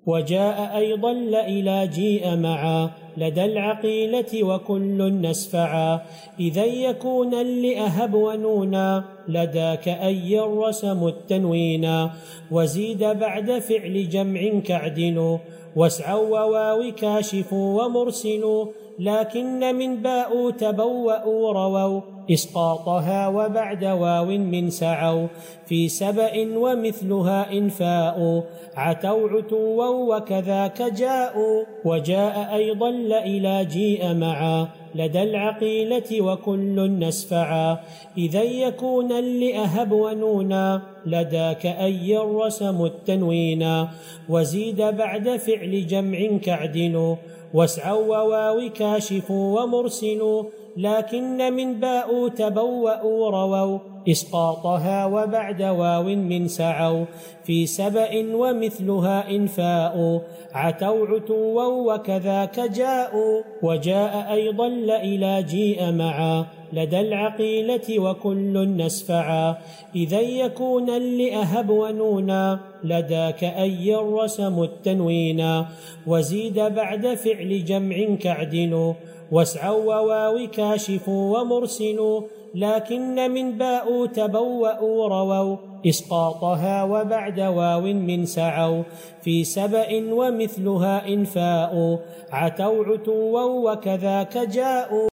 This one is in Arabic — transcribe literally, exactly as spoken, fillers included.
وجاء أيضا لإلى جيء معا لدى العقيلة وكل نسفعا إذا يكون لأهب ونونا لداك أي رسم التنوينا وزيد بعد فعل جمع كعدل واسعوا وواو كاشف ومرسل لكن من باء تبوأوا رووا إسقاطها وبعد واو من سعوا في سبأ ومثلها إنفاء عتوا عتوا وكذاك جاءوا وجاء أيضا لإلى جيء معا لدى العقيلة وكل نسفعا إذا يكون لأهب ونونا لداك أي رسم التنوينا وزيد بعد فعل جمع كعدل واسعوا وواو كاشف ومرسل لكن من باء تبوأوا رووا إسقاطها وبعد واو من سعوا في سبأ ومثلها إنفاء عتوا عتوا وكذاك جاءوا وجاء أيضا لإلى جيء معا لدى العقيلة وكل نسفعا إذا يكون لأهب ونونا لداك أي رسم التنوينا وزيد بعد فعل جمع كعدل واسعوا وواو كاشف ومرسل لكن من باء تبوأوا رووا إسقاطها وبعد واو من سعوا في سبأ ومثلها إنفاء عتوا عتوا وكذاك جاءوا